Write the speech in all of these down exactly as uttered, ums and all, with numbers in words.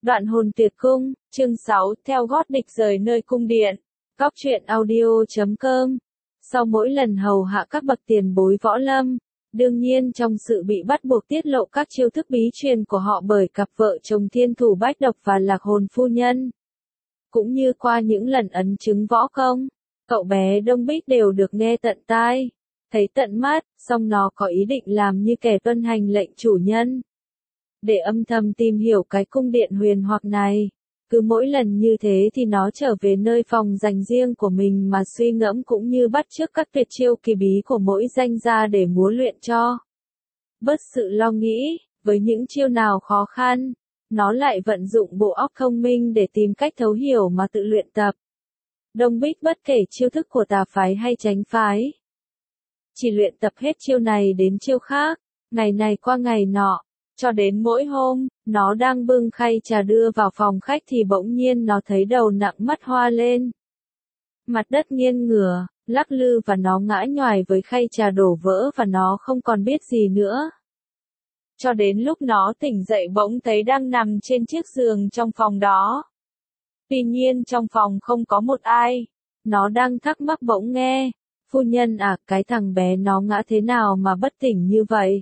Đoạn hồn tuyệt cung, chương sáu, theo gót địch rời nơi cung điện. Góc truyện audio chấm com. Sau mỗi lần hầu hạ các bậc tiền bối võ lâm, đương nhiên trong sự bị bắt buộc tiết lộ các chiêu thức bí truyền của họ bởi cặp vợ chồng Thiên Thủ Bách Độc và Lạc Hồn Phu Nhân, cũng như qua những lần ấn chứng võ công, cậu bé Đông Bích đều được nghe tận tai, thấy tận mắt, song nó có ý định làm như kẻ tuân hành lệnh chủ nhân, để âm thầm tìm hiểu cái cung điện huyền hoặc này. Cứ mỗi lần như thế thì nó trở về nơi phòng dành riêng của mình mà suy ngẫm cũng như bắt chước các tuyệt chiêu kỳ bí của mỗi danh gia để múa luyện cho. Bớt sự lo nghĩ, với những chiêu nào khó khăn, nó lại vận dụng bộ óc thông minh để tìm cách thấu hiểu mà tự luyện tập. Đông Bích bất kể chiêu thức của tà phái hay chánh phái, chỉ luyện tập hết chiêu này đến chiêu khác, ngày này qua ngày nọ. Cho đến mỗi hôm, nó đang bưng khay trà đưa vào phòng khách thì bỗng nhiên nó thấy đầu nặng mắt hoa lên. Mặt đất nghiêng ngửa, lắc lư và nó ngã nhoài với khay trà đổ vỡ và nó không còn biết gì nữa. Cho đến lúc nó tỉnh dậy bỗng thấy đang nằm trên chiếc giường trong phòng đó. Tuy nhiên trong phòng không có một ai. Nó đang thắc mắc bỗng nghe. Phu nhân à, cái thằng bé nó ngã thế nào mà bất tỉnh như vậy?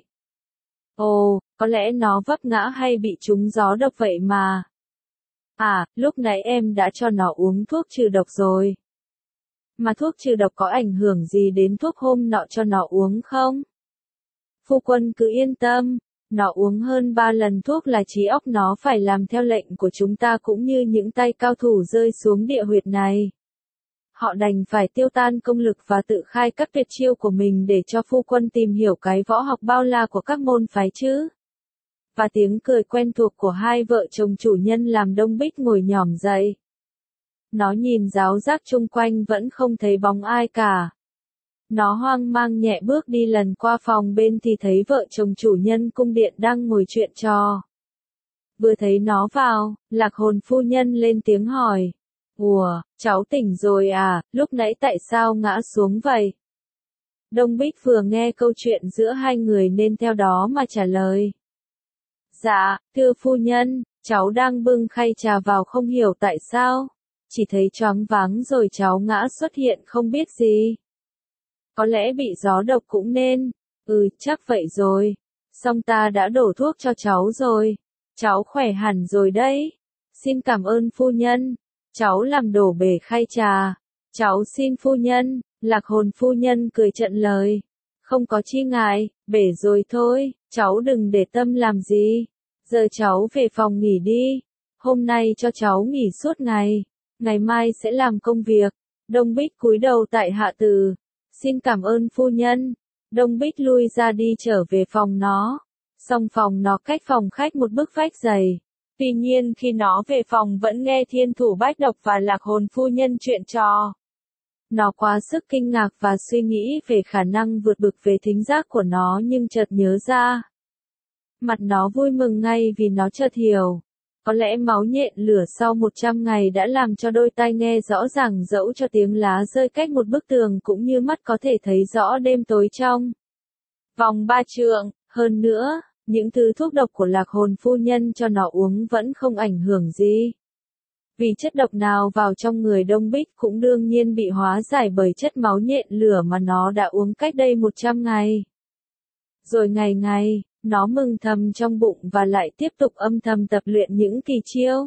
Ồ, có lẽ nó vấp ngã hay bị trúng gió độc vậy mà. À, lúc nãy em đã cho nó uống thuốc trừ độc rồi. Mà thuốc trừ độc có ảnh hưởng gì đến thuốc hôm nọ cho nó uống không? Phu quân cứ yên tâm, nó uống hơn ba lần thuốc là trí óc nó phải làm theo lệnh của chúng ta cũng như những tay cao thủ rơi xuống địa huyệt này. Họ đành phải tiêu tan công lực và tự khai các tuyệt chiêu của mình để cho phu quân tìm hiểu cái võ học bao la của các môn phái chứ. Và tiếng cười quen thuộc của hai vợ chồng chủ nhân làm Đông Bích ngồi nhỏm dậy. Nó nhìn ráo rác chung quanh vẫn không thấy bóng ai cả. Nó hoang mang nhẹ bước đi lần qua phòng bên thì thấy vợ chồng chủ nhân cung điện đang ngồi chuyện trò. Vừa thấy nó vào, Lạc Hồn Phu Nhân lên tiếng hỏi. Ủa, cháu tỉnh rồi à, lúc nãy tại sao ngã xuống vậy? Đông Bích vừa nghe câu chuyện giữa hai người nên theo đó mà trả lời. Dạ, thưa phu nhân, cháu đang bưng khay trà vào không hiểu tại sao. Chỉ thấy choáng váng rồi cháu ngã xuất hiện không biết gì. Có lẽ bị gió độc cũng nên. Ừ, chắc vậy rồi. Xong ta đã đổ thuốc cho cháu rồi. Cháu khỏe hẳn rồi đấy. Xin cảm ơn phu nhân. Cháu làm đổ bể khay trà. Cháu xin phu nhân. Lạc Hồn Phu Nhân cười trận lời. Không có chi ngại, bể rồi thôi, cháu đừng để tâm làm gì. Giờ cháu về phòng nghỉ đi. Hôm nay cho cháu nghỉ suốt ngày. Ngày mai sẽ làm công việc. Đông Bích cúi đầu tại hạ từ. Xin cảm ơn phu nhân. Đông Bích lui ra đi trở về phòng nó. Song phòng nó cách phòng khách một bức vách dày. Tuy nhiên khi nó về phòng vẫn nghe Thiên Thủ Bách Độc và Lạc Hồn Phu Nhân chuyện trò. Nó quá sức kinh ngạc và suy nghĩ về khả năng vượt bực về thính giác của nó nhưng chợt nhớ ra. Mặt nó vui mừng ngay vì nó chợt hiểu. Có lẽ máu nhện lửa sau một trăm ngày đã làm cho đôi tai nghe rõ ràng dẫu cho tiếng lá rơi cách một bức tường cũng như mắt có thể thấy rõ đêm tối trong vòng ba trượng. Hơn nữa, những thứ thuốc độc của Lạc Hồn Phu Nhân cho nó uống vẫn không ảnh hưởng gì. Vì chất độc nào vào trong người Đông Bích cũng đương nhiên bị hóa giải bởi chất máu nhện lửa mà nó đã uống cách đây một trăm ngày. Rồi ngày ngày, nó mừng thầm trong bụng và lại tiếp tục âm thầm tập luyện những kỳ chiêu.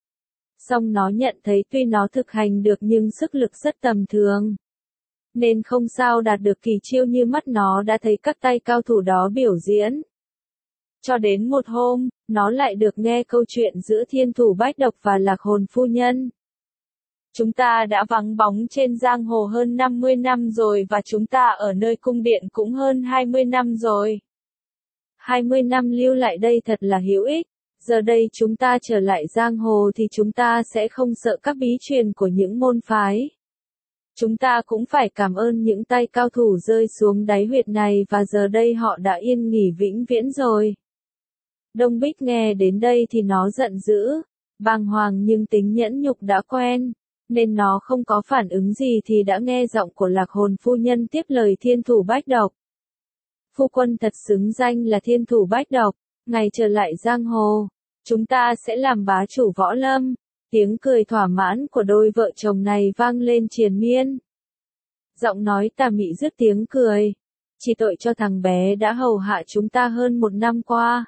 Song nó nhận thấy tuy nó thực hành được nhưng sức lực rất tầm thường. Nên không sao đạt được kỳ chiêu như mắt nó đã thấy các tay cao thủ đó biểu diễn. Cho đến một hôm, nó lại được nghe câu chuyện giữa Thiên Thủ Bách Độc và Lạc Hồn Phu Nhân. Chúng ta đã vắng bóng trên giang hồ hơn năm mươi năm rồi và chúng ta ở nơi cung điện cũng hơn hai mươi năm rồi. hai mươi năm lưu lại đây thật là hữu ích. Giờ đây chúng ta trở lại giang hồ thì chúng ta sẽ không sợ các bí truyền của những môn phái. Chúng ta cũng phải cảm ơn những tay cao thủ rơi xuống đáy huyệt này và giờ đây họ đã yên nghỉ vĩnh viễn rồi. Đông Bích nghe đến đây thì nó giận dữ, bàng hoàng nhưng tính nhẫn nhục đã quen, nên nó không có phản ứng gì thì đã nghe giọng của Lạc Hồn Phu Nhân tiếp lời Thiên Thủ Bách Độc. Phu quân thật xứng danh là Thiên Thủ Bách Độc, ngày trở lại giang hồ, Chúng ta sẽ làm bá chủ võ lâm. Tiếng cười thỏa mãn của đôi vợ chồng này vang lên triền miên. Giọng nói tà mị dứt tiếng cười. Chỉ tội cho thằng bé đã hầu hạ chúng ta hơn một năm qua.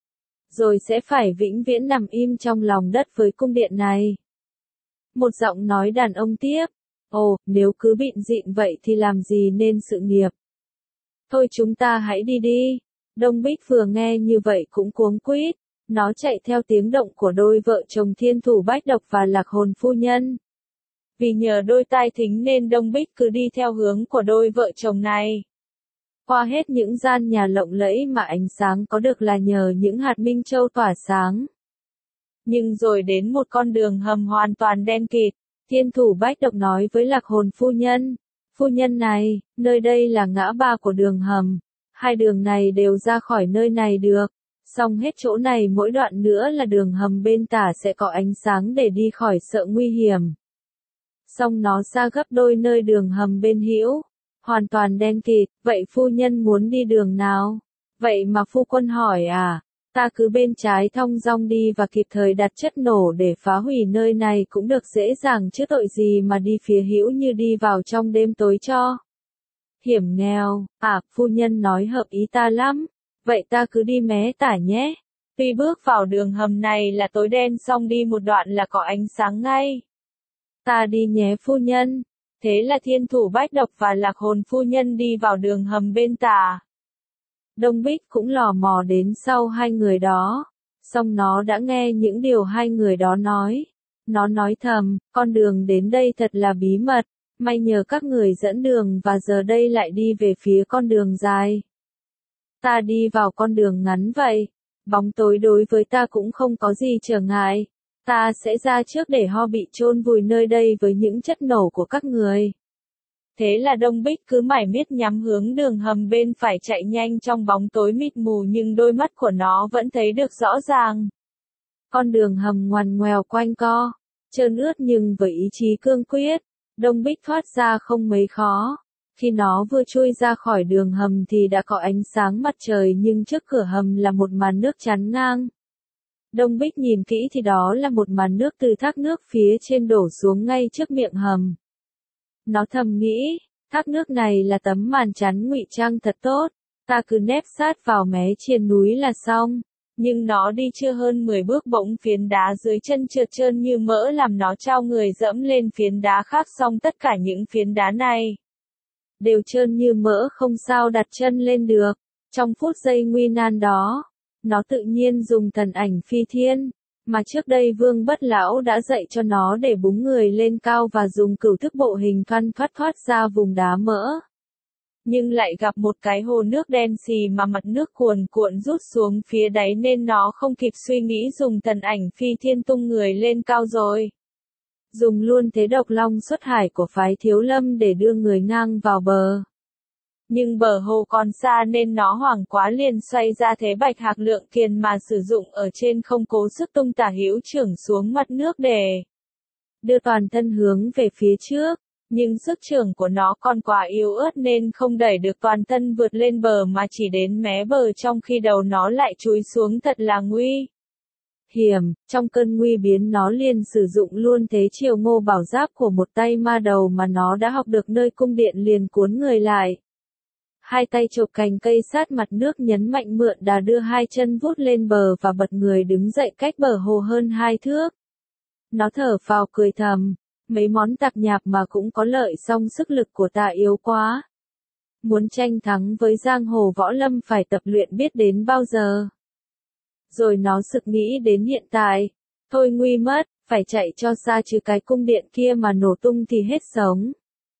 Rồi sẽ phải vĩnh viễn nằm im trong lòng đất với cung điện này. Một giọng nói đàn ông tiếp. Ồ, nếu cứ bịn dịn vậy thì làm gì nên sự nghiệp. Thôi chúng ta hãy đi đi. Đông Bích vừa nghe như vậy cũng cuống quýt. Nó chạy theo tiếng động của đôi vợ chồng Thiên Thủ Bách Độc và Lạc Hồn phu nhân. Vì nhờ đôi tai thính nên Đông Bích cứ đi theo hướng của đôi vợ chồng này. Qua hết những gian nhà lộng lẫy mà ánh sáng có được là nhờ những hạt minh châu tỏa sáng. Nhưng rồi đến một con đường hầm hoàn toàn đen kịt, Thiên Thủ Bách Độc nói với Lạc Hồn phu nhân. Phu nhân này, nơi đây là ngã ba của đường hầm. Hai đường này đều ra khỏi nơi này được. Xong hết chỗ này mỗi đoạn nữa là đường hầm bên tả sẽ có ánh sáng để đi khỏi sợ nguy hiểm. Xong nó xa gấp đôi nơi đường hầm bên hữu. Hoàn toàn đen kịt, vậy phu nhân muốn đi đường nào? Vậy mà phu quân hỏi à? Ta cứ bên trái thong dong đi và kịp thời đặt chất nổ để phá hủy nơi này cũng được dễ dàng chứ tội gì mà đi phía hữu như đi vào trong đêm tối cho. Hiểm nghèo, à, phu nhân nói hợp ý ta lắm. Vậy ta cứ đi mé tả nhé. Tuy bước vào đường hầm này là tối đen xong đi một đoạn là có ánh sáng ngay. Ta đi nhé phu nhân. Thế là Thiên Thủ Bách Độc và Lạc Hồn phu nhân đi vào đường hầm bên tả. Đông Bích cũng lò mò đến sau hai người đó. Xong nó đã nghe những điều hai người đó nói. Nó nói thầm, con đường đến đây thật là bí mật. May nhờ các người dẫn đường và giờ đây lại đi về phía con đường dài. Ta đi vào con đường ngắn vậy. Bóng tối đối với ta cũng không có gì trở ngại. Ta sẽ ra trước để ho bị chôn vùi nơi đây với những chất nổ của các người. Thế là Đông Bích cứ mải miết nhắm hướng đường hầm bên phải chạy nhanh trong bóng tối mịt mù nhưng đôi mắt của nó vẫn thấy được rõ ràng. Con đường hầm ngoằn ngoèo quanh co, trơn ướt nhưng với ý chí cương quyết, Đông Bích thoát ra không mấy khó. Khi nó vừa chui ra khỏi đường hầm thì đã có ánh sáng mặt trời nhưng trước cửa hầm là một màn nước chắn ngang. Đông Bích nhìn kỹ thì đó là một màn nước từ thác nước phía trên đổ xuống ngay trước miệng hầm. Nó thầm nghĩ, thác nước này là tấm màn chắn ngụy trang thật tốt, ta cứ nép sát vào mé trên núi là xong. Nhưng nó đi chưa hơn mười bước bỗng phiến đá dưới chân trượt trơn như mỡ làm nó trao người dẫm lên phiến đá khác xong tất cả những phiến đá này đều trơn như mỡ không sao đặt chân lên được. Trong phút giây nguy nan đó, nó tự nhiên dùng thần ảnh phi thiên, mà trước đây Vương Bất Lão đã dạy cho nó để búng người lên cao và dùng cửu thức bộ hình thoăn thoắt thoát ra vùng đá mỡ. Nhưng lại gặp một cái hồ nước đen xì mà mặt nước cuồn cuộn rút xuống phía đáy nên nó không kịp suy nghĩ dùng thần ảnh phi thiên tung người lên cao rồi. Dùng luôn thế độc long xuất hải của phái Thiếu Lâm để đưa người ngang vào bờ. Nhưng bờ hồ còn xa nên nó hoảng quá liền xoay ra thế bạch hạc lượng kiền mà sử dụng ở trên không cố sức tung tả hữu trưởng xuống mặt nước để đưa toàn thân hướng về phía trước. Nhưng sức trưởng của nó còn quá yếu ớt nên không đẩy được toàn thân vượt lên bờ mà chỉ đến mé bờ trong khi đầu nó lại chúi xuống thật là nguy hiểm. Trong cơn nguy biến nó liền sử dụng luôn thế chiều ngô bảo giáp của một tay ma đầu mà nó đã học được nơi cung điện liền cuốn người lại. Hai tay chộp cành cây sát mặt nước nhấn mạnh mượn đà đưa hai chân vút lên bờ và bật người đứng dậy cách bờ hồ hơn hai thước. Nó thở phào cười thầm. Mấy món tạp nhạp mà cũng có lợi song sức lực của ta yếu quá. Muốn tranh thắng với giang hồ võ lâm phải tập luyện biết đến bao giờ. Rồi nó sực nghĩ đến hiện tại. Thôi nguy mất, phải chạy cho xa chứ cái cung điện kia mà nổ tung thì hết sống.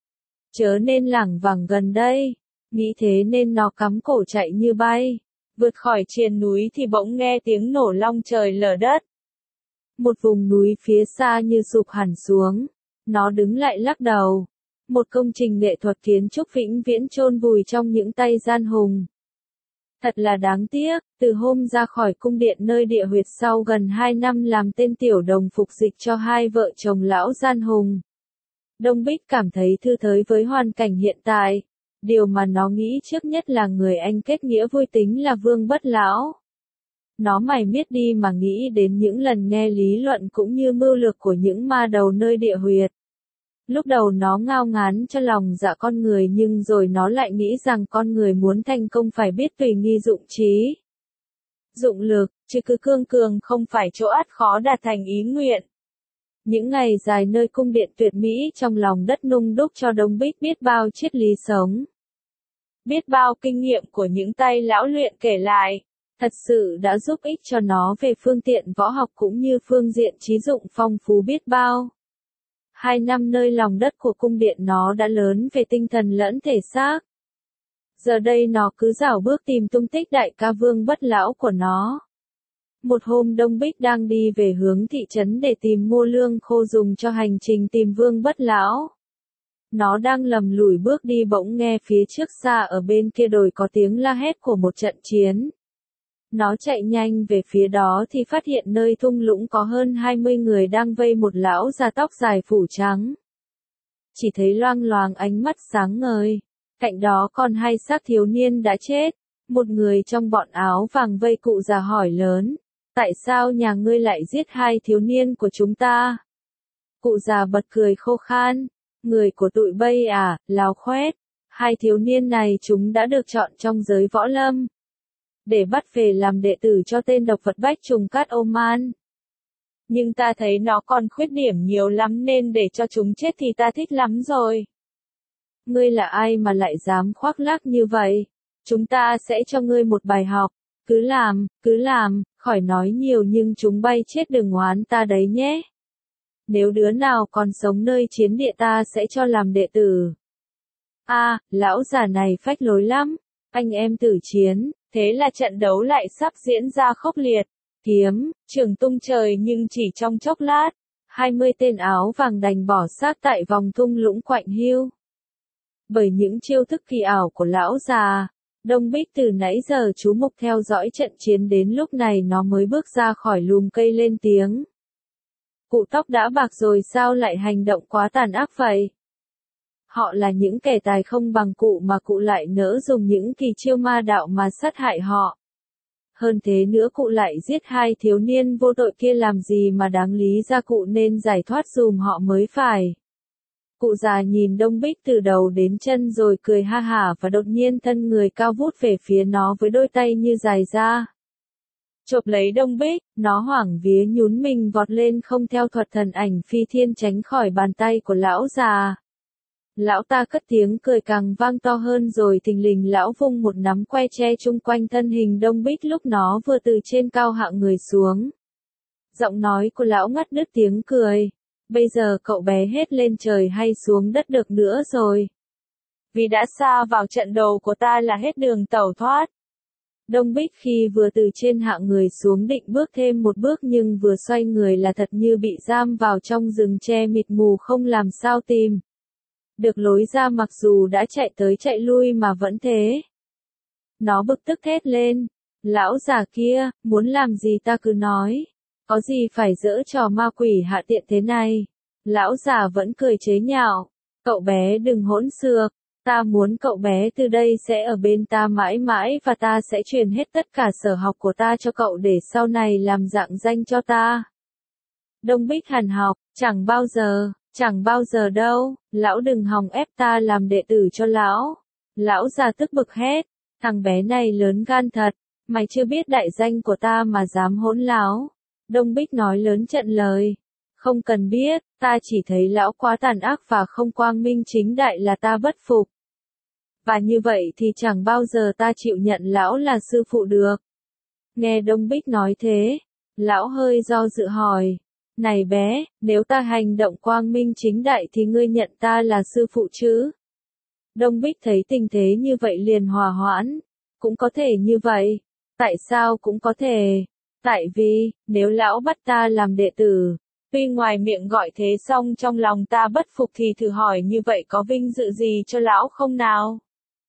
Chớ nên lảng vảng gần đây. Nghĩ thế nên nó cắm cổ chạy như bay. Vượt khỏi triền núi thì bỗng nghe tiếng nổ long trời lở đất. Một vùng núi phía xa như sụp hẳn xuống. Nó đứng lại lắc đầu. Một công trình nghệ thuật kiến trúc vĩnh viễn chôn vùi trong những tay gian hùng. Thật là đáng tiếc, từ hôm ra khỏi cung điện nơi địa huyệt sau gần hai năm làm tên tiểu đồng phục dịch cho hai vợ chồng lão gian hùng. Đông Bích cảm thấy thư thới với hoàn cảnh hiện tại. Điều mà nó nghĩ trước nhất là người anh kết nghĩa vui tính là Vương Bất Lão. Nó mải miết đi mà nghĩ đến những lần nghe lý luận cũng như mưu lược của những ma đầu nơi địa huyệt. Lúc đầu nó ngao ngán cho lòng dạ con người nhưng rồi nó lại nghĩ rằng con người muốn thành công phải biết tùy nghi dụng trí. Dụng lực, chứ cứ cương cường không phải chỗ ắt khó đạt thành ý nguyện. Những ngày dài nơi cung điện tuyệt mỹ trong lòng đất nung đúc cho Đông Bích biết bao triết lý sống. Biết bao kinh nghiệm của những tay lão luyện kể lại, thật sự đã giúp ích cho nó về phương tiện võ học cũng như phương diện trí dụng phong phú biết bao. Hai năm nơi lòng đất của cung điện nó đã lớn về tinh thần lẫn thể xác. Giờ đây nó cứ rảo bước tìm tung tích đại ca Vương Bất Lão của nó. Một hôm Đông Bích đang đi về hướng thị trấn để tìm mua lương khô dùng cho hành trình tìm Vương Bất Lão. Nó đang lầm lủi bước đi bỗng nghe phía trước xa ở bên kia đồi có tiếng la hét của một trận chiến. Nó chạy nhanh về phía đó thì phát hiện nơi thung lũng có hơn hai mươi người đang vây một lão già tóc dài phủ trắng. Chỉ thấy loang loáng ánh mắt sáng ngời. Cạnh đó còn hai xác thiếu niên đã chết. Một người trong bọn áo vàng vây cụ già hỏi lớn. Tại sao nhà ngươi lại giết hai thiếu niên của chúng ta? Cụ già bật cười khô khan. Người của tụi bây à, láo khoét. Hai thiếu niên này chúng đã được chọn trong giới võ lâm. Để bắt về làm đệ tử cho tên độc vật Bách Trùng Cát Oman. Nhưng ta thấy nó còn khuyết điểm nhiều lắm nên để cho chúng chết thì ta thích lắm rồi. Ngươi là ai mà lại dám khoác lác như vậy? Chúng ta sẽ cho ngươi một bài học. Cứ làm, cứ làm, khỏi nói nhiều nhưng chúng bay chết đừng oán ta đấy nhé. Nếu đứa nào còn sống nơi chiến địa ta sẽ cho làm đệ tử. A, à, lão già này phách lối lắm. Anh em tử chiến, thế là trận đấu lại sắp diễn ra khốc liệt. Kiếm, trường tung trời nhưng chỉ trong chốc lát. hai mươi tên áo vàng đành bỏ xác tại vòng thung lũng Quạnh Hiu. Bởi những chiêu thức kỳ ảo của lão già, Đông Bích từ nãy giờ chú mục theo dõi trận chiến đến lúc này nó mới bước ra khỏi lùm cây lên tiếng. Cụ tóc đã bạc rồi sao lại hành động quá tàn ác vậy? Họ là những kẻ tài không bằng cụ mà cụ lại nỡ dùng những kỳ chiêu ma đạo mà sát hại họ. Hơn thế nữa cụ lại giết hai thiếu niên vô tội kia làm gì mà đáng lý ra cụ nên giải thoát dùm họ mới phải. Cụ già nhìn Đông Bích từ đầu đến chân rồi cười ha hả và đột nhiên thân người cao vút về phía nó với đôi tay như dài ra. Chộp lấy Đông Bích, nó hoảng vía nhún mình vọt lên không theo thuật thần ảnh phi thiên tránh khỏi bàn tay của lão già. Lão ta cất tiếng cười càng vang to hơn rồi thình lình lão vung một nắm que tre chung quanh thân hình Đông Bích lúc nó vừa từ trên cao hạ người xuống. Giọng nói của lão ngắt đứt tiếng cười. Bây giờ cậu bé hết lên trời hay xuống đất được nữa rồi. Vì đã xa vào trận đầu của ta là hết đường tẩu thoát. Đông Bích khi vừa từ trên hạ người xuống định bước thêm một bước nhưng vừa xoay người là thật như bị giam vào trong rừng tre mịt mù không làm sao tìm được lối ra mặc dù đã chạy tới chạy lui mà vẫn thế. Nó bực tức thét lên. Lão già kia, muốn làm gì ta cứ nói. Có gì phải giở trò ma quỷ hạ tiện thế này. Lão già vẫn cười chế nhạo. Cậu bé đừng hỗn xược. Ta muốn cậu bé từ đây sẽ ở bên ta mãi mãi và ta sẽ truyền hết tất cả sở học của ta cho cậu để sau này làm dạng danh cho ta. Đông Bích hằn học, chẳng bao giờ, chẳng bao giờ đâu, lão đừng hòng ép ta làm đệ tử cho lão. Lão già tức bực hét, thằng bé này lớn gan thật, mày chưa biết đại danh của ta mà dám hỗn láo. Đông Bích nói lớn trận lời. Không cần biết, ta chỉ thấy lão quá tàn ác và không quang minh chính đại là ta bất phục. Và như vậy thì chẳng bao giờ ta chịu nhận lão là sư phụ được. Nghe Đông Bích nói thế, lão hơi do dự hỏi. Này bé, nếu ta hành động quang minh chính đại thì ngươi nhận ta là sư phụ chứ? Đông Bích thấy tình thế như vậy liền hòa hoãn. Cũng có thể như vậy. Tại sao cũng có thể? Tại vì, nếu lão bắt ta làm đệ tử, tuy ngoài miệng gọi thế xong trong lòng ta bất phục thì thử hỏi như vậy có vinh dự gì cho lão không nào?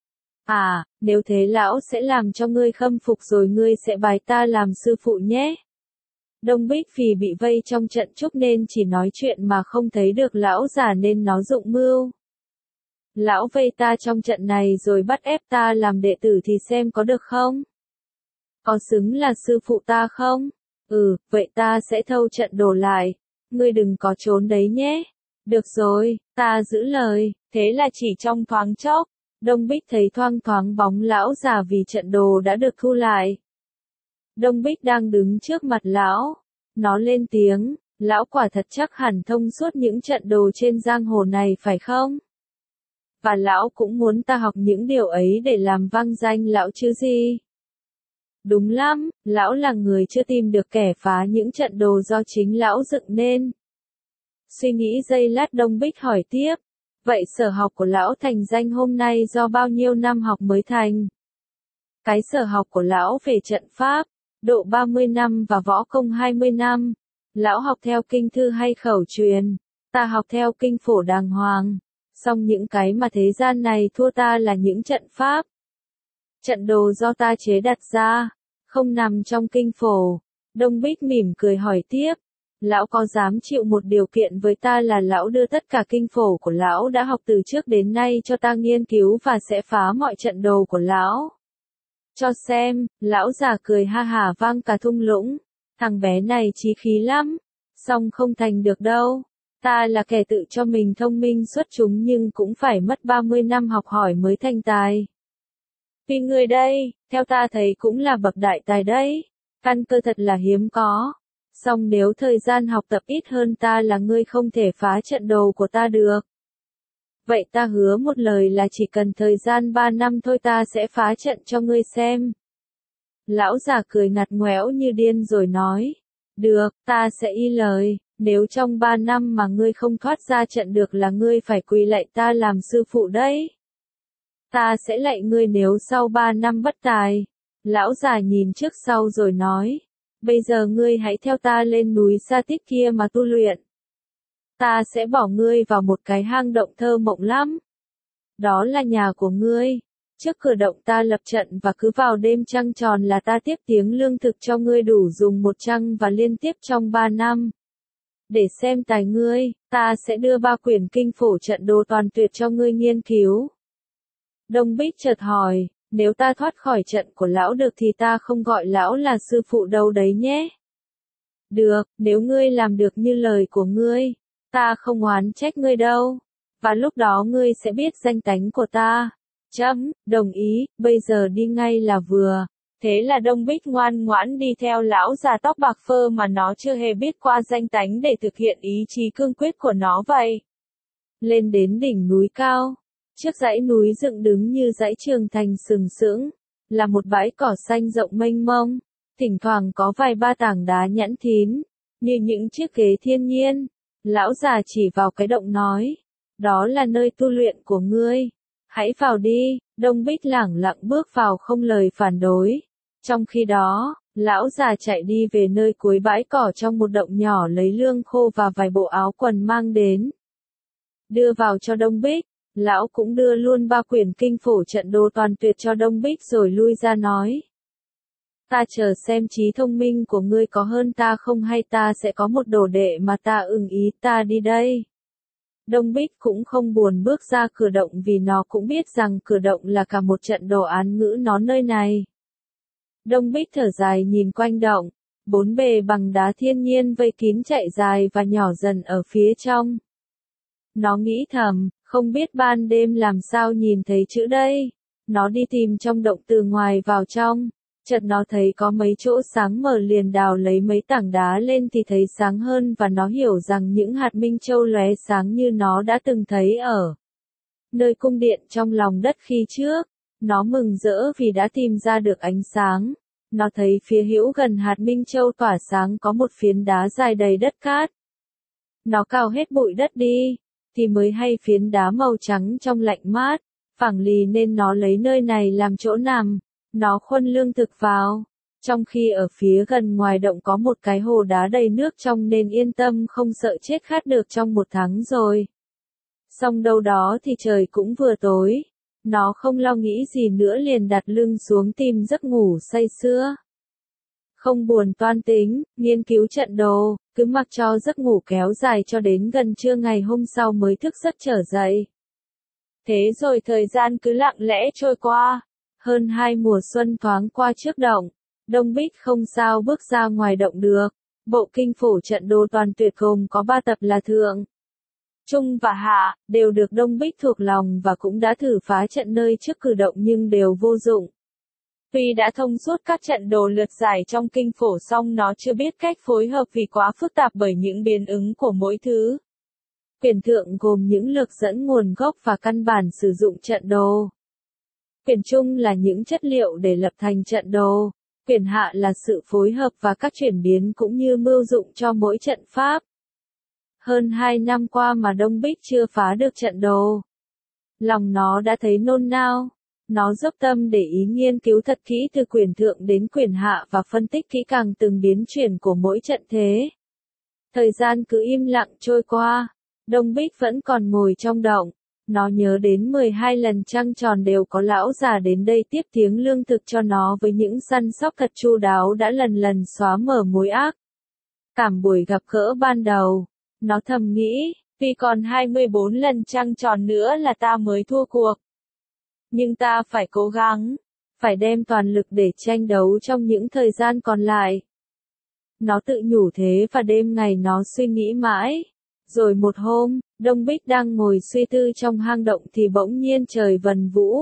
À, nếu thế lão sẽ làm cho ngươi khâm phục rồi ngươi sẽ bái ta làm sư phụ nhé. Đông Bích vì bị vây trong trận trúc nên chỉ nói chuyện mà không thấy được lão già nên nó dụng mưu. Lão vây ta trong trận này rồi bắt ép ta làm đệ tử thì xem có được không? Có xứng là sư phụ ta không? Ừ, vậy ta sẽ thâu trận đồ lại. Ngươi đừng có trốn đấy nhé. Được rồi, ta giữ lời. Thế là chỉ trong thoáng chốc, Đông Bích thấy thoang thoáng bóng lão già vì trận đồ đã được thu lại. Đông Bích đang đứng trước mặt lão. Nó lên tiếng, lão quả thật chắc hẳn thông suốt những trận đồ trên giang hồ này phải không? Và lão cũng muốn ta học những điều ấy để làm vang danh lão chứ gì? Đúng lắm, lão là người chưa tìm được kẻ phá những trận đồ do chính lão dựng nên. Suy nghĩ giây lát Đông Bích hỏi tiếp, vậy sở học của lão thành danh hôm nay do bao nhiêu năm học mới thành? Cái sở học của lão về trận pháp, độ ba mươi năm và võ công hai mươi năm. Lão học theo kinh thư hay khẩu truyền, ta học theo kinh phổ đàng hoàng. Song những cái mà thế gian này thua ta là những trận pháp. Trận đồ do ta chế đặt ra, không nằm trong kinh phổ. Đông Bích mỉm cười hỏi tiếp, lão có dám chịu một điều kiện với ta là lão đưa tất cả kinh phổ của lão đã học từ trước đến nay cho ta nghiên cứu và sẽ phá mọi trận đồ của lão? Cho xem, lão già cười ha hả vang cả thung lũng, thằng bé này chí khí lắm, song không thành được đâu. Ta là kẻ tự cho mình thông minh xuất chúng nhưng cũng phải mất ba mươi năm học hỏi mới thành tài. Vì người đây, theo ta thấy cũng là bậc đại tài đấy, căn cơ thật là hiếm có. Song nếu thời gian học tập ít hơn ta là ngươi không thể phá trận đồ của ta được. Vậy ta hứa một lời là chỉ cần thời gian ba năm thôi ta sẽ phá trận cho ngươi xem. Lão già cười ngặt ngoẽo như điên rồi nói, được, ta sẽ y lời. Nếu trong ba năm mà ngươi không thoát ra trận được là ngươi phải quỳ lạy ta làm sư phụ đấy. Ta sẽ lạy ngươi nếu sau ba năm bất tài. Lão già nhìn trước sau rồi nói, bây giờ ngươi hãy theo ta lên núi Sa Tích kia mà tu luyện. Ta sẽ bỏ ngươi vào một cái hang động thơ mộng lắm. Đó là nhà của ngươi. Trước cửa động ta lập trận và cứ vào đêm trăng tròn là ta tiếp tiếng lương thực cho ngươi đủ dùng một trăng và liên tiếp trong ba năm. Để xem tài ngươi, ta sẽ đưa ba quyển kinh phổ trận đồ toàn tuyệt cho ngươi nghiên cứu. Đông Bích chợt hỏi, nếu ta thoát khỏi trận của lão được thì ta không gọi lão là sư phụ đâu đấy nhé. Được, nếu ngươi làm được như lời của ngươi, ta không oán trách ngươi đâu. Và lúc đó ngươi sẽ biết danh tánh của ta. Chấm, đồng ý, bây giờ đi ngay là vừa. Thế là Đông Bích ngoan ngoãn đi theo lão già tóc bạc phơ mà nó chưa hề biết qua danh tánh để thực hiện ý chí cương quyết của nó vậy. Lên đến đỉnh núi cao, trước dãy núi dựng đứng như dãy Trường Thành sừng sững, là một bãi cỏ xanh rộng mênh mông, thỉnh thoảng có vài ba tảng đá nhẵn thín, như những chiếc ghế thiên nhiên. Lão già chỉ vào cái động nói, đó là nơi tu luyện của ngươi, hãy vào đi. Đông Bích lẳng lặng bước vào không lời phản đối. Trong khi đó, lão già chạy đi về nơi cuối bãi cỏ trong một động nhỏ lấy lương khô và vài bộ áo quần mang đến. Đưa vào cho Đông Bích, lão cũng đưa luôn ba quyển kinh phổ trận đồ toàn tuyệt cho Đông Bích rồi lui ra nói. Ta chờ xem trí thông minh của ngươi có hơn ta không hay ta sẽ có một đồ đệ mà ta ưng ý ta đi đây. Đông Bích cũng không buồn bước ra cửa động vì nó cũng biết rằng cửa động là cả một trận đồ án ngữ nó nơi này. Đông Bích thở dài nhìn quanh động, bốn bề bằng đá thiên nhiên vây kín chạy dài và nhỏ dần ở phía trong. Nó nghĩ thầm, không biết ban đêm làm sao nhìn thấy chữ đây. Nó đi tìm trong động từ ngoài vào trong, chợt nó thấy có mấy chỗ sáng mờ liền đào lấy mấy tảng đá lên thì thấy sáng hơn và nó hiểu rằng những hạt minh châu lóe sáng như nó đã từng thấy ở nơi cung điện trong lòng đất khi trước. Nó mừng rỡ vì đã tìm ra được ánh sáng. Nó thấy phía hữu gần hạt minh châu tỏa sáng có một phiến đá dài đầy đất cát. Nó cào hết bụi đất đi, thì mới hay phiến đá màu trắng trong lạnh mát, phẳng lì nên nó lấy nơi này làm chỗ nằm. Nó khuân lương thực vào, trong khi ở phía gần ngoài động có một cái hồ đá đầy nước trong nên yên tâm không sợ chết khát được trong một tháng rồi. Xong đâu đó thì trời cũng vừa tối. Nó không lo nghĩ gì nữa liền đặt lưng xuống tìm giấc ngủ say sưa. Không buồn toan tính, nghiên cứu trận đồ, cứ mặc cho giấc ngủ kéo dài cho đến gần trưa ngày hôm sau mới thức giấc trở dậy. Thế rồi thời gian cứ lặng lẽ trôi qua. Hơn hai mùa xuân thoáng qua trước động. Đông Bích không sao bước ra ngoài động được. Bộ kinh phổ trận đồ toàn tuyệt gồm có ba tập là thượng, trung và hạ, đều được Đông Bích thuộc lòng và cũng đã thử phá trận nơi trước cử động nhưng đều vô dụng. Tuy đã thông suốt các trận đồ lượt giải trong kinh phổ song nó chưa biết cách phối hợp vì quá phức tạp bởi những biến ứng của mỗi thứ. Quyển thượng gồm những lược dẫn nguồn gốc và căn bản sử dụng trận đồ. Quyển trung là những chất liệu để lập thành trận đồ. Quyển hạ là sự phối hợp và các chuyển biến cũng như mưu dụng cho mỗi trận pháp. Hơn hai năm qua mà Đông Bích chưa phá được trận đồ. Lòng nó đã thấy nôn nao. Nó dốc tâm để ý nghiên cứu thật kỹ từ quyển thượng đến quyển hạ và phân tích kỹ càng từng biến chuyển của mỗi trận thế. Thời gian cứ im lặng trôi qua. Đông Bích vẫn còn ngồi trong động. Nó nhớ đến mười hai lần trăng tròn đều có lão già đến đây tiếp tiếng lương thực cho nó với những săn sóc thật chu đáo đã lần lần xóa mở mối ác. Cảm buổi gặp gỡ ban đầu, nó thầm nghĩ, vì còn hai mươi bốn lần trăng tròn nữa là ta mới thua cuộc. Nhưng ta phải cố gắng, phải đem toàn lực để tranh đấu trong những thời gian còn lại. Nó tự nhủ thế và đêm ngày nó suy nghĩ mãi. Rồi một hôm, Đông Bích đang ngồi suy tư trong hang động thì bỗng nhiên trời vần vũ.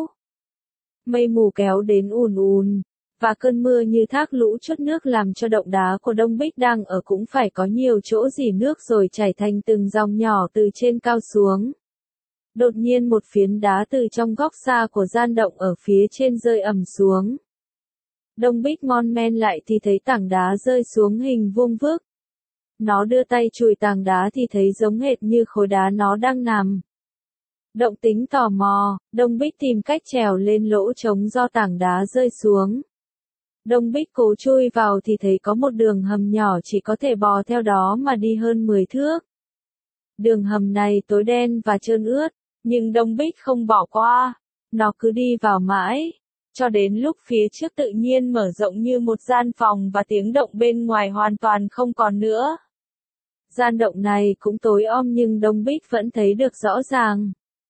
Mây mù kéo đến ùn ùn, và cơn mưa như thác lũ chút nước làm cho động đá của Đông Bích đang ở cũng phải có nhiều chỗ dì nước rồi chảy thành từng dòng nhỏ từ trên cao xuống. Đột nhiên một phiến đá từ trong góc xa của gian động ở phía trên rơi ầm xuống. Đông Bích mon men lại thì thấy tảng đá rơi xuống hình vuông vức. Nó đưa tay chùi tảng đá thì thấy giống hệt như khối đá nó đang nằm. Động tính tò mò, Đông Bích tìm cách trèo lên lỗ trống do tảng đá rơi xuống. Đông Bích cố chui vào thì thấy có một đường hầm nhỏ chỉ có thể bò theo đó mà đi hơn mười thước. Đường hầm này tối đen và trơn ướt, nhưng Đông Bích không bỏ qua. Nó cứ đi vào mãi, cho đến lúc phía trước tự nhiên mở rộng như một gian phòng và tiếng động bên ngoài hoàn toàn không còn nữa. Gian động này cũng tối om nhưng Đông Bích vẫn thấy được rõ ràng.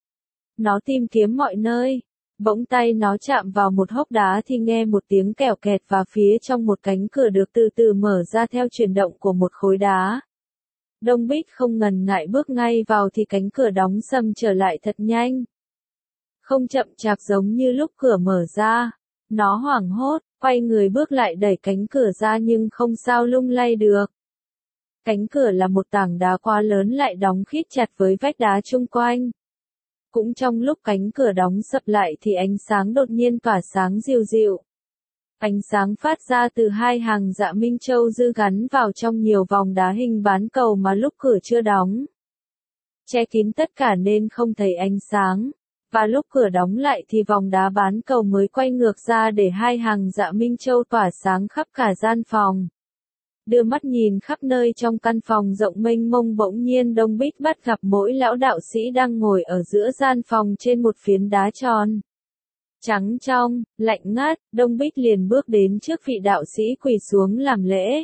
Nó tìm kiếm mọi nơi, bỗng tay nó chạm vào một hốc đá thì nghe một tiếng kèo kẹt và phía trong một cánh cửa được từ từ mở ra theo chuyển động của một khối đá. Đông Bích không ngần ngại bước ngay vào thì cánh cửa đóng sầm trở lại thật nhanh. Không chậm chạp giống như lúc cửa mở ra. Nó hoảng hốt, quay người bước lại đẩy cánh cửa ra nhưng không sao lung lay được. Cánh cửa là một tảng đá quá lớn lại đóng khít chặt với vách đá chung quanh. Cũng trong lúc cánh cửa đóng sập lại thì ánh sáng đột nhiên tỏa sáng dịu dịu. Ánh sáng phát ra từ hai hàng dạ minh châu dư gắn vào trong nhiều vòng đá hình bán cầu mà lúc cửa chưa đóng. Che kín tất cả nên không thấy ánh sáng. Và lúc cửa đóng lại thì vòng đá bán cầu mới quay ngược ra để hai hàng dạ minh châu tỏa sáng khắp cả gian phòng. Đưa mắt nhìn khắp nơi trong căn phòng rộng mênh mông bỗng nhiên Đông Bích bắt gặp mỗi lão đạo sĩ đang ngồi ở giữa gian phòng trên một phiến đá tròn. Trắng trong, lạnh ngắt, Đông Bích liền bước đến trước vị đạo sĩ quỳ xuống làm lễ.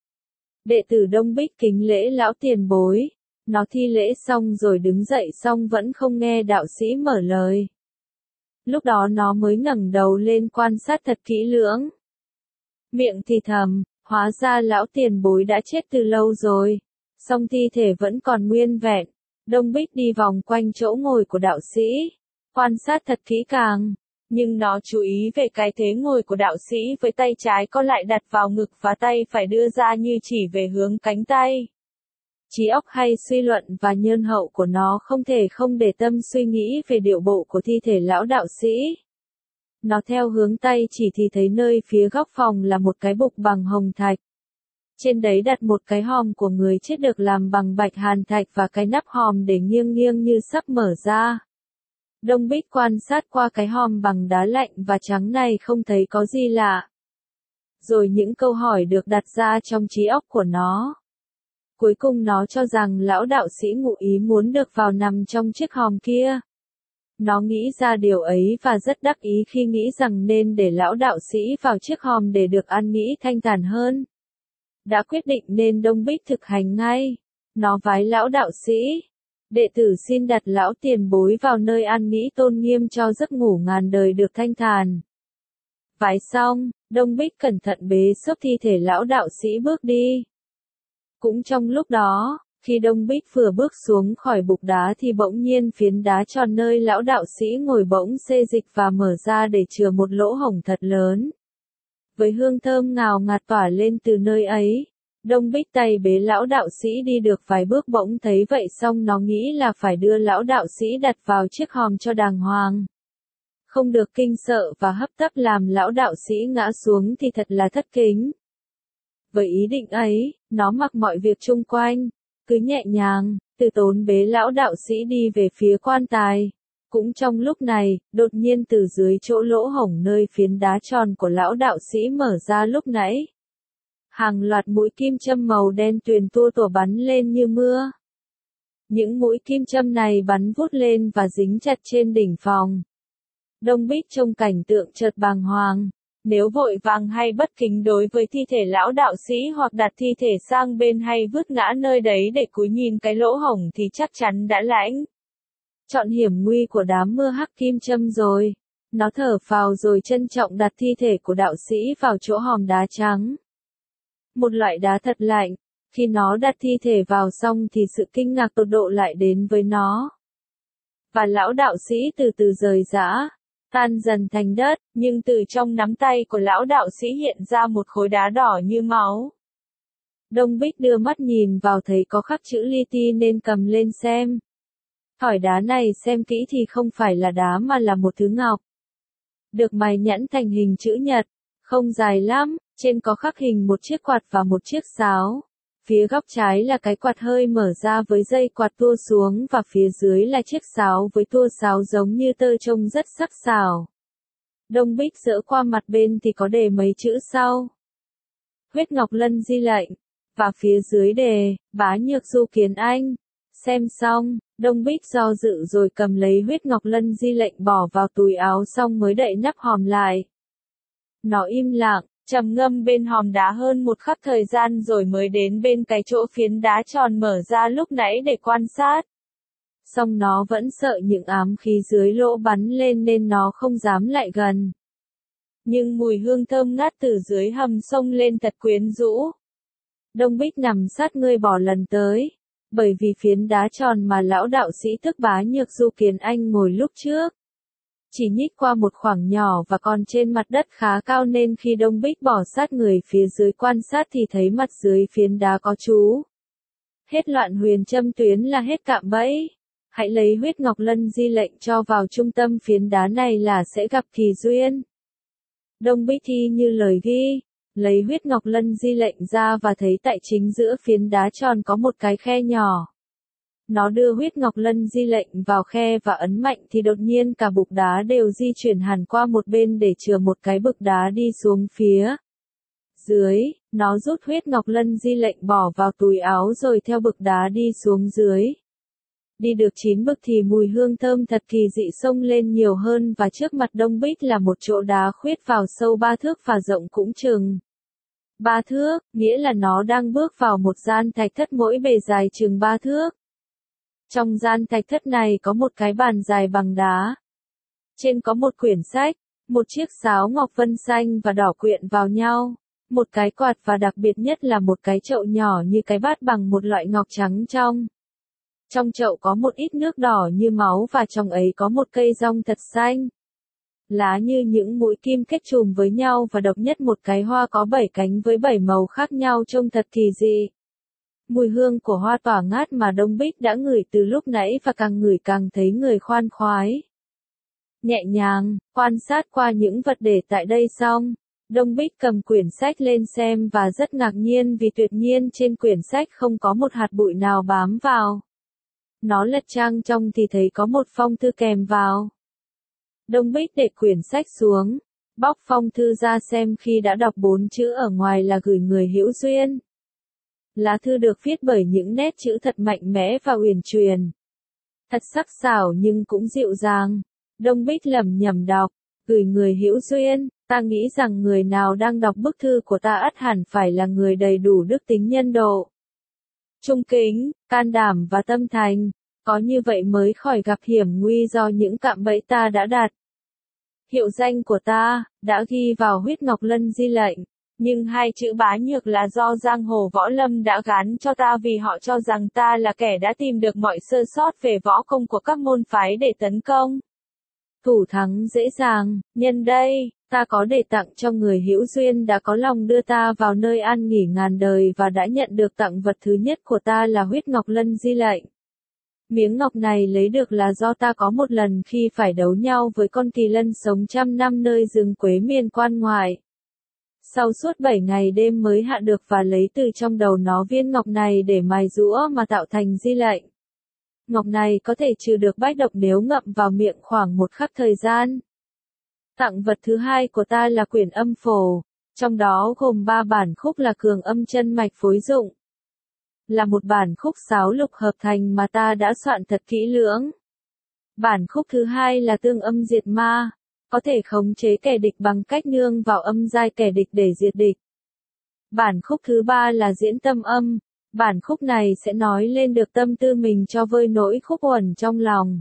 Đệ tử Đông Bích kính lễ lão tiền bối. Nó thi lễ xong rồi đứng dậy xong vẫn không nghe đạo sĩ mở lời. Lúc đó nó mới ngẩng đầu lên quan sát thật kỹ lưỡng. Miệng thì thầm, hóa ra lão tiền bối đã chết từ lâu rồi. Song thi thể vẫn còn nguyên vẹn. Đông Bích đi vòng quanh chỗ ngồi của đạo sĩ. Quan sát thật kỹ càng. Nhưng nó chú ý về cái thế ngồi của đạo sĩ với tay trái co lại đặt vào ngực và tay phải đưa ra như chỉ về hướng cánh tay. Trí óc hay suy luận và nhân hậu của nó không thể không để tâm suy nghĩ về điệu bộ của thi thể lão đạo sĩ. Nó theo hướng tay chỉ thì thấy nơi phía góc phòng là một cái bục bằng hồng thạch. Trên đấy đặt một cái hòm của người chết được làm bằng bạch hàn thạch và cái nắp hòm để nghiêng nghiêng như sắp mở ra. Đông Bích quan sát qua cái hòm bằng đá lạnh và trắng này không thấy có gì lạ. Rồi những câu hỏi được đặt ra trong trí óc của nó. Cuối cùng nó cho rằng lão đạo sĩ ngụ ý muốn được vào nằm trong chiếc hòm kia. Nó nghĩ ra điều ấy và rất đắc ý khi nghĩ rằng nên để lão đạo sĩ vào chiếc hòm để được an nghỉ thanh thản hơn. Đã quyết định nên Đông Bích thực hành ngay. Nó vái lão đạo sĩ. Đệ tử xin đặt lão tiền bối vào nơi an nghỉ tôn nghiêm cho giấc ngủ ngàn đời được thanh thản. Vái xong, Đông Bích cẩn thận bế xốp thi thể lão đạo sĩ bước đi. Cũng trong lúc đó, khi Đông Bích vừa bước xuống khỏi bục đá thì bỗng nhiên phiến đá tròn nơi lão đạo sĩ ngồi bỗng xê dịch và mở ra để chừa một lỗ hổng thật lớn. Với hương thơm ngào ngạt tỏa lên từ nơi ấy, Đông Bích tay bế lão đạo sĩ đi được vài bước bỗng thấy vậy xong nó nghĩ là phải đưa lão đạo sĩ đặt vào chiếc hòm cho đàng hoàng. Không được kinh sợ và hấp tấp làm lão đạo sĩ ngã xuống thì thật là thất kính. Với ý định ấy, nó mặc mọi việc chung quanh, cứ nhẹ nhàng, từ tốn bế lão đạo sĩ đi về phía quan tài. Cũng trong lúc này, đột nhiên từ dưới chỗ lỗ hổng nơi phiến đá tròn của lão đạo sĩ mở ra lúc nãy. Hàng loạt mũi kim châm màu đen tuyền tua tủa bắn lên như mưa. Những mũi kim châm này bắn vút lên và dính chặt trên đỉnh phòng. Đông Bích trông cảnh tượng chợt bàng hoàng. Nếu vội vàng hay bất kính đối với thi thể lão đạo sĩ hoặc đặt thi thể sang bên hay vứt ngã nơi đấy để cúi nhìn cái lỗ hổng thì chắc chắn đã lãnh. Chọn hiểm nguy của đám mưa hắc kim châm rồi. Nó thở phào rồi trân trọng đặt thi thể của đạo sĩ vào chỗ hòm đá trắng. Một loại đá thật lạnh. Khi nó đặt thi thể vào xong thì sự kinh ngạc tột độ lại đến với nó. Và lão đạo sĩ từ từ rời rã, tan dần thành đất, nhưng từ trong nắm tay của lão đạo sĩ hiện ra một khối đá đỏ như máu. Đông Bích đưa mắt nhìn vào thấy có khắc chữ li ti nên cầm lên xem. Thỏi đá này xem kỹ thì không phải là đá mà là một thứ ngọc. Được mài nhẵn thành hình chữ nhật, không dài lắm, trên có khắc hình một chiếc quạt và một chiếc sáo. Phía góc trái là cái quạt hơi mở ra với dây quạt tua xuống và phía dưới là chiếc sáo với tua sáo giống như tơ trông rất sắc sảo. Đông Bích dỡ qua mặt bên thì có đề mấy chữ sau. Huyết Ngọc Lân di lệnh. Và phía dưới đề, Bá Nhược Du kiến anh. Xem xong, Đông Bích do dự rồi cầm lấy Huyết Ngọc Lân di lệnh bỏ vào túi áo xong mới đậy nắp hòm lại. Nó im lặng, trầm ngâm bên hòm đá hơn một khắc thời gian rồi mới đến bên cái chỗ phiến đá tròn mở ra lúc nãy để quan sát. Song nó vẫn sợ những ám khí dưới lỗ bắn lên nên nó không dám lại gần. Nhưng mùi hương thơm ngát từ dưới hầm xông lên thật quyến rũ. Đông Bích nằm sát người bỏ lần tới, bởi vì phiến đá tròn mà lão đạo sĩ tức Bá Nhược Du kiến anh ngồi lúc trước chỉ nhích qua một khoảng nhỏ và còn trên mặt đất khá cao nên khi Đông Bích bỏ sát người phía dưới quan sát thì thấy mặt dưới phiến đá có chú. Hết loạn huyền châm tuyến là hết cạm bẫy. Hãy lấy Huyết Ngọc Lân di lệnh cho vào trung tâm phiến đá này là sẽ gặp kỳ duyên. Đông Bích thi như lời ghi, lấy Huyết Ngọc Lân di lệnh ra và thấy tại chính giữa phiến đá tròn có một cái khe nhỏ. Nó đưa Huyết Ngọc Lân di lệnh vào khe và ấn mạnh thì đột nhiên cả bục đá đều di chuyển hẳn qua một bên để chừa một cái bực đá đi xuống phía dưới. Nó rút Huyết Ngọc Lân di lệnh bỏ vào túi áo rồi theo bực đá đi xuống dưới. Đi được chín bực thì mùi hương thơm thật kỳ dị xông lên nhiều hơn và trước mặt Đông Bích là một chỗ đá khuyết vào sâu ba thước và rộng cũng chừng ba thước, nghĩa là nó đang bước vào một gian thạch thất mỗi bề dài chừng ba thước. Trong gian thạch thất này có một cái bàn dài bằng đá. Trên có một quyển sách, một chiếc sáo ngọc vân xanh và đỏ quyện vào nhau, một cái quạt và đặc biệt nhất là một cái chậu nhỏ như cái bát bằng một loại ngọc trắng trong. Trong chậu có một ít nước đỏ như máu và trong ấy có một cây rong thật xanh. Lá như những mũi kim kết chùm với nhau và độc nhất một cái hoa có bảy cánh với bảy màu khác nhau trông thật kỳ dị. Mùi hương của hoa tỏa ngát mà Đông Bích đã ngửi từ lúc nãy và càng ngửi càng thấy người khoan khoái. Nhẹ nhàng, quan sát qua những vật để tại đây xong, Đông Bích cầm quyển sách lên xem và rất ngạc nhiên vì tuyệt nhiên trên quyển sách không có một hạt bụi nào bám vào. Nó lật trang trong thì thấy có một phong thư kèm vào. Đông Bích để quyển sách xuống, bóc phong thư ra xem khi đã đọc bốn chữ ở ngoài là gửi người hữu duyên. Lá thư được viết bởi những nét chữ thật mạnh mẽ và uyển chuyển. Thật sắc sảo nhưng cũng dịu dàng. Đông Bích lẩm nhẩm đọc, gửi người hữu duyên, ta nghĩ rằng người nào đang đọc bức thư của ta ắt hẳn phải là người đầy đủ đức tính nhân độ. Trung kính, can đảm và tâm thành, có như vậy mới khỏi gặp hiểm nguy do những cạm bẫy ta đã đặt. Hiệu danh của ta, đã ghi vào huyết ngọc lân di lệnh. Nhưng hai chữ bá nhược là do giang hồ võ lâm đã gán cho ta vì họ cho rằng ta là kẻ đã tìm được mọi sơ sót về võ công của các môn phái để tấn công. Thủ thắng dễ dàng, nhân đây, ta có để tặng cho người hữu duyên đã có lòng đưa ta vào nơi an nghỉ ngàn đời và đã nhận được tặng vật thứ nhất của ta là huyết ngọc lân di lệnh. Miếng ngọc này lấy được là do ta có một lần khi phải đấu nhau với con kỳ lân sống trăm năm nơi rừng Quế miền quan ngoại. Sau suốt bảy ngày đêm mới hạ được và lấy từ trong đầu nó viên ngọc này để mài rũa mà tạo thành di lệnh. Ngọc này có thể trừ được bách độc nếu ngậm vào miệng khoảng một khắc thời gian. Tặng vật thứ hai của ta là quyển âm phổ, trong đó gồm ba bản khúc là cường âm chân mạch phối dụng. Là một bản khúc sáo lục hợp thành mà ta đã soạn thật kỹ lưỡng. Bản khúc thứ hai là tương âm diệt ma, có thể khống chế kẻ địch bằng cách nương vào âm giai kẻ địch để diệt địch. Bản khúc thứ ba là diễn tâm âm, bản khúc này sẽ nói lên được tâm tư mình cho vơi nỗi khúc uẩn trong lòng.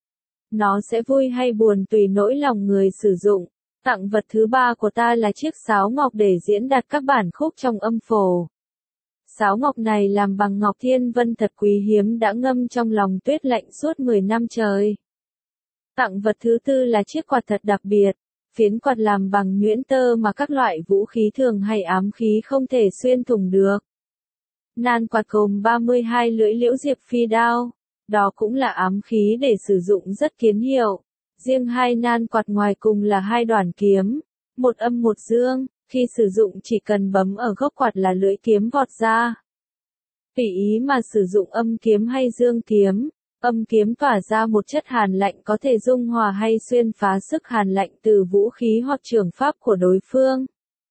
Nó sẽ vui hay buồn tùy nỗi lòng người sử dụng. Tặng vật thứ ba của ta là chiếc sáo ngọc để diễn đạt các bản khúc trong âm phổ. Sáo ngọc này làm bằng ngọc thiên vân thật quý hiếm đã ngâm trong lòng tuyết lạnh suốt mười năm trời. Tặng vật thứ tư là chiếc quạt thật đặc biệt, phiến quạt làm bằng nhuyễn tơ mà các loại vũ khí thường hay ám khí không thể xuyên thủng được. Nan quạt gồm ba mươi hai lưỡi liễu diệp phi đao, đó cũng là ám khí để sử dụng rất kiến hiệu. Riêng hai nan quạt ngoài cùng là hai đoản kiếm, một âm một dương, khi sử dụng chỉ cần bấm ở gốc quạt là lưỡi kiếm vọt ra. Tùy ý mà sử dụng âm kiếm hay dương kiếm, âm kiếm tỏa ra một chất hàn lạnh có thể dung hòa hay xuyên phá sức hàn lạnh từ vũ khí hoặc trường pháp của đối phương.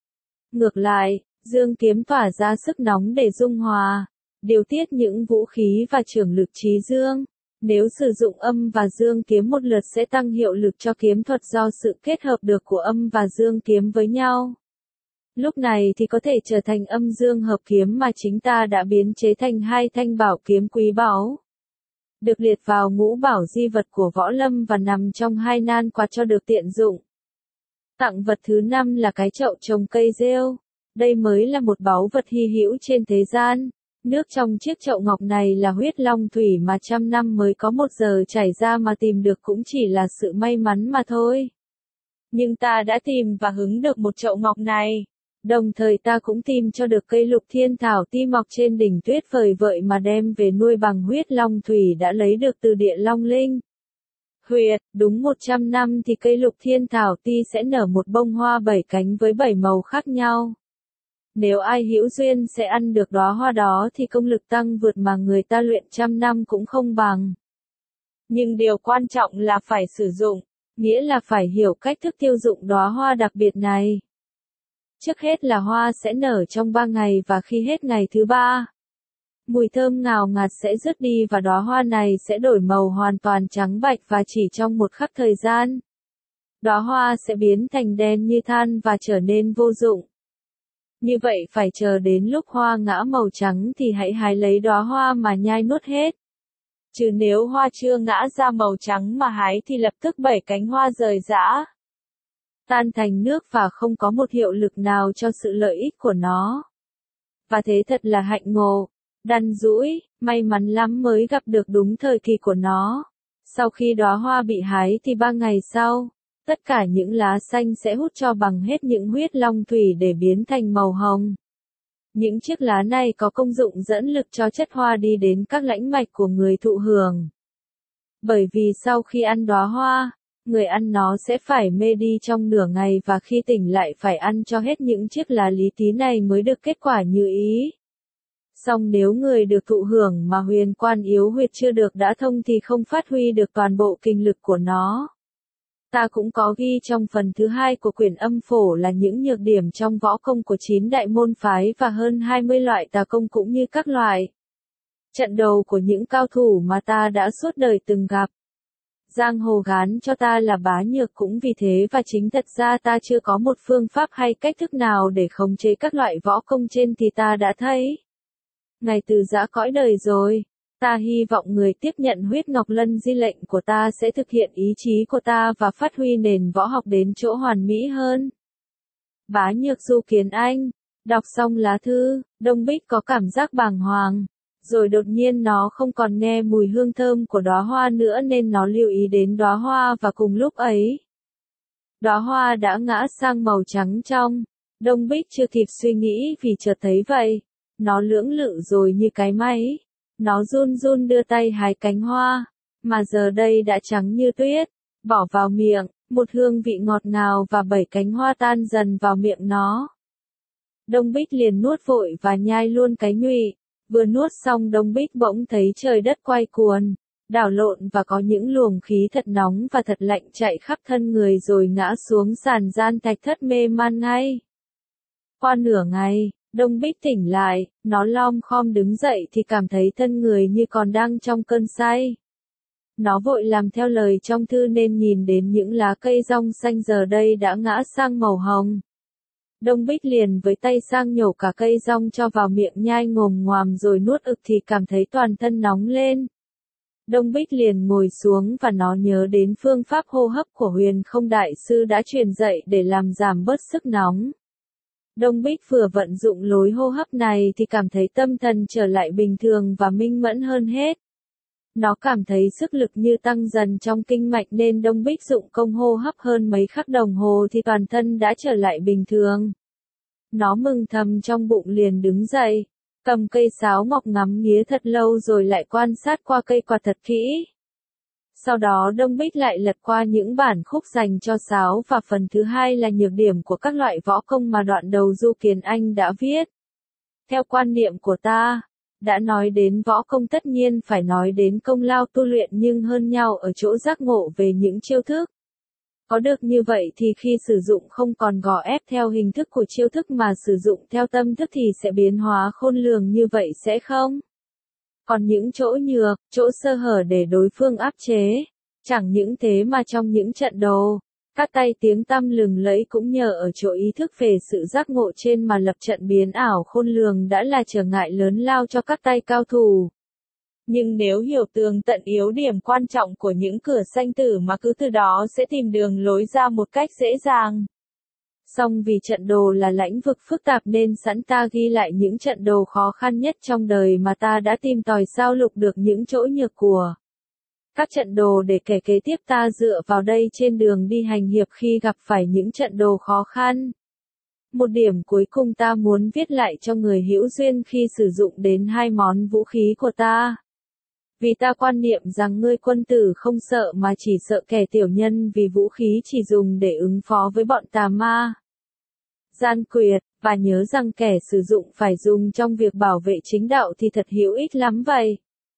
Ngược lại, dương kiếm tỏa ra sức nóng để dung hòa, điều tiết những vũ khí và trường lực chí dương. Nếu sử dụng âm và dương kiếm một lượt sẽ tăng hiệu lực cho kiếm thuật do sự kết hợp được của âm và dương kiếm với nhau. Lúc này thì có thể trở thành âm dương hợp kiếm mà chính ta đã biến chế thành hai thanh bảo kiếm quý báu. Được liệt vào ngũ bảo di vật của võ lâm và nằm trong hai nan quạt cho được tiện dụng. Tặng vật thứ năm là cái chậu trồng cây rêu. Đây mới là một báu vật hy hữu trên thế gian. Nước trong chiếc chậu ngọc này là huyết long thủy mà trăm năm mới có một giờ chảy ra mà tìm được cũng chỉ là sự may mắn mà thôi. Nhưng ta đã tìm và hứng được một chậu ngọc này. Đồng thời ta cũng tìm cho được cây lục thiên thảo ti mọc trên đỉnh tuyết vời vợi mà đem về nuôi bằng huyết long thủy đã lấy được từ địa long linh. Huyệt, đúng một trăm năm thì cây lục thiên thảo ti sẽ nở một bông hoa bảy cánh với bảy màu khác nhau. Nếu ai hữu duyên sẽ ăn được đóa hoa đó thì công lực tăng vượt mà người ta luyện trăm năm cũng không bằng. Nhưng điều quan trọng là phải sử dụng, nghĩa là phải hiểu cách thức tiêu dụng đóa hoa đặc biệt này. Trước hết là hoa sẽ nở trong ba ngày và khi hết ngày thứ ba, mùi thơm ngào ngạt sẽ dứt đi và đóa hoa này sẽ đổi màu hoàn toàn trắng bạch và chỉ trong một khắc thời gian. Đóa hoa sẽ biến thành đen như than và trở nên vô dụng. Như vậy phải chờ đến lúc hoa ngã màu trắng thì hãy hái lấy đóa hoa mà nhai nuốt hết. Chứ nếu hoa chưa ngã ra màu trắng mà hái thì lập tức bảy cánh hoa rời rã, tan thành nước và không có một hiệu lực nào cho sự lợi ích của nó. Và thế thật là hạnh ngộ, đăn dũi, may mắn lắm mới gặp được đúng thời kỳ của nó. Sau khi đóa hoa bị hái thì ba ngày sau, tất cả những lá xanh sẽ hút cho bằng hết những huyết long thủy để biến thành màu hồng. Những chiếc lá này có công dụng dẫn lực cho chất hoa đi đến các lãnh mạch của người thụ hưởng. Bởi vì sau khi ăn đóa hoa, người ăn nó sẽ phải mê đi trong nửa ngày và khi tỉnh lại phải ăn cho hết những chiếc lá lý tí này mới được kết quả như ý. Song nếu người được thụ hưởng mà huyền quan yếu huyệt chưa được đã thông thì không phát huy được toàn bộ kinh lực của nó. Ta cũng có ghi trong phần thứ hai của quyển âm phổ là những nhược điểm trong võ công của chín đại môn phái và hơn hai mươi loại tà công cũng như các loại trận đầu của những cao thủ mà ta đã suốt đời từng gặp. Giang hồ gán cho ta là bá nhược cũng vì thế và chính thật ra ta chưa có một phương pháp hay cách thức nào để khống chế các loại võ công trên thì ta đã thấy. Ngày từ giã cõi đời rồi, Ta hy vọng người tiếp nhận huyết ngọc lân di lệnh của ta sẽ thực hiện ý chí của ta và phát huy nền võ học đến chỗ hoàn mỹ hơn. Bá Nhược Du Kiến Anh. Đọc xong lá thư, Đông Bích có cảm giác bàng hoàng. Rồi đột nhiên nó không còn nghe mùi hương thơm của đóa hoa nữa nên nó lưu ý đến đóa hoa và cùng lúc ấy, đóa hoa đã ngã sang màu trắng trong. Đông Bích chưa kịp suy nghĩ vì chợt thấy vậy. Nó lưỡng lự rồi như cái máy. Nó run run đưa tay hái cánh hoa, mà giờ đây đã trắng như tuyết, bỏ vào miệng, một hương vị ngọt ngào và bảy cánh hoa tan dần vào miệng nó. Đông Bích liền nuốt vội và nhai luôn cái nhụy. Vừa nuốt xong Đông Bích bỗng thấy trời đất quay cuồng, đảo lộn và có những luồng khí thật nóng và thật lạnh chạy khắp thân người rồi ngã xuống sàn gian thạch thất mê man ngay. Qua nửa ngày, Đông Bích tỉnh lại, nó lom khom đứng dậy thì cảm thấy thân người như còn đang trong cơn say. Nó vội làm theo lời trong thư nên nhìn đến những lá cây rong xanh giờ đây đã ngã sang màu hồng. Đông Bích liền với tay sang nhổ cả cây rong cho vào miệng nhai ngồm ngoàm rồi nuốt ực thì cảm thấy toàn thân nóng lên. Đông Bích liền ngồi xuống và nó nhớ đến phương pháp hô hấp của Huyền Không Đại Sư đã truyền dạy để làm giảm bớt sức nóng. Đông Bích vừa vận dụng lối hô hấp này thì cảm thấy tâm thần trở lại bình thường và minh mẫn hơn hết. Nó cảm thấy sức lực như tăng dần trong kinh mạch nên Đông Bích dụng công hô hấp hơn mấy khắc đồng hồ thì toàn thân đã trở lại bình thường. Nó mừng thầm trong bụng liền đứng dậy, cầm cây sáo ngọc ngắm nghía thật lâu rồi lại quan sát qua cây quạt thật kỹ. Sau đó Đông Bích lại lật qua những bản khúc dành cho sáo và phần thứ hai là nhược điểm của các loại võ công mà đoạn đầu Du Kiến Anh đã viết. Theo quan niệm của ta, đã nói đến võ công tất nhiên phải nói đến công lao tu luyện nhưng hơn nhau ở chỗ giác ngộ về những chiêu thức. Có được như vậy thì khi sử dụng không còn gò ép theo hình thức của chiêu thức mà sử dụng theo tâm thức thì sẽ biến hóa khôn lường như vậy sẽ không? Còn những chỗ nhược, chỗ sơ hở để đối phương áp chế. Chẳng những thế mà trong những trận đấu, các tay tiếng tăm lừng lẫy cũng nhờ ở chỗ ý thức về sự giác ngộ trên mà lập trận biến ảo khôn lường đã là trở ngại lớn lao cho các tay cao thủ. Nhưng nếu hiểu tường tận yếu điểm quan trọng của những cửa sanh tử mà cứ từ đó sẽ tìm đường lối ra một cách dễ dàng. Song vì trận đồ là lãnh vực phức tạp nên sẵn ta ghi lại những trận đồ khó khăn nhất trong đời mà ta đã tìm tòi sao lục được những chỗ nhược của các trận đồ để kể kế tiếp ta dựa vào đây trên đường đi hành hiệp khi gặp phải những trận đồ khó khăn. Một điểm cuối cùng ta muốn viết lại cho người hữu duyên khi sử dụng đến hai món vũ khí của ta. Vì ta quan niệm rằng ngươi quân tử không sợ mà chỉ sợ kẻ tiểu nhân vì vũ khí chỉ dùng để ứng phó với bọn tà ma, gian quyệt, và nhớ rằng kẻ sử dụng phải dùng trong việc bảo vệ chính đạo thì thật hữu ích lắm vậy.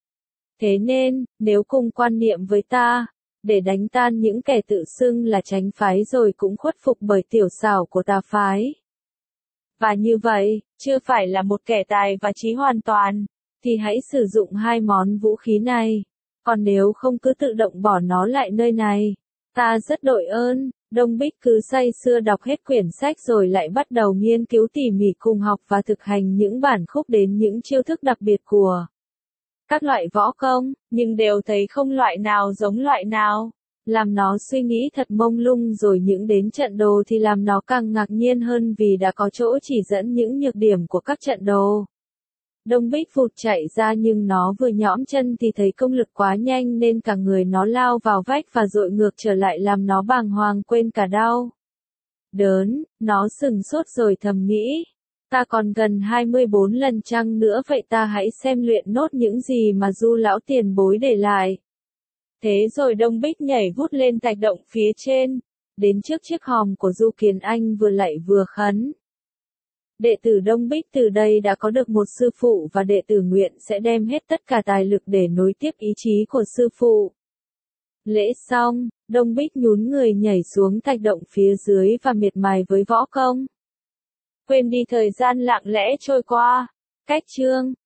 Thế nên, nếu cùng quan niệm với ta, để đánh tan những kẻ tự xưng là chánh phái rồi cũng khuất phục bởi tiểu xảo của tà phái. Và như vậy, chưa phải là một kẻ tài và trí hoàn toàn, thì hãy sử dụng hai món vũ khí này. Còn nếu không cứ tự động bỏ nó lại nơi này. Ta rất đội ơn. Đông Bích cứ say sưa đọc hết quyển sách rồi lại bắt đầu nghiên cứu tỉ mỉ cùng học và thực hành những bản khúc đến những chiêu thức đặc biệt của các loại võ công, nhưng đều thấy không loại nào giống loại nào. Làm nó suy nghĩ thật mông lung rồi những đến trận đồ thì làm nó càng ngạc nhiên hơn vì đã có chỗ chỉ dẫn những nhược điểm của các trận đồ. Đông Bích vụt chạy ra nhưng nó vừa nhõm chân thì thấy công lực quá nhanh nên cả người nó lao vào vách và dội ngược trở lại làm nó bàng hoàng quên cả đau đớn. Nó sừng sốt rồi thầm nghĩ, ta còn gần hai mươi bốn lần chăng nữa vậy ta hãy xem luyện nốt những gì mà Du lão tiền bối để lại. Thế rồi Đông Bích nhảy vút lên thạch động phía trên, đến trước chiếc hòm của Du Kiến Anh vừa lạy vừa khấn. Đệ tử Đông Bích từ đây đã có được một sư phụ và đệ tử nguyện sẽ đem hết tất cả tài lực để nối tiếp ý chí của sư phụ. Lễ xong, Đông Bích nhún người nhảy xuống thạch động phía dưới và miệt mài với võ công. Quên đi thời gian lặng lẽ trôi qua. Cách chương